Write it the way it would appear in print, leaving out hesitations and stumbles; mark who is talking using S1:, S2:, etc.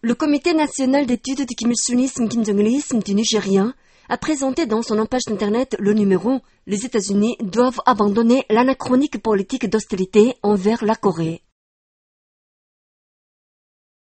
S1: Le Comité national d'études du Kim Il-sungisme, Kim Jong-ilisme du Nigeria a présenté dans son page d'internet le numéro « Les États-Unis doivent abandonner l'anachronique politique d'hostilité envers la Corée ».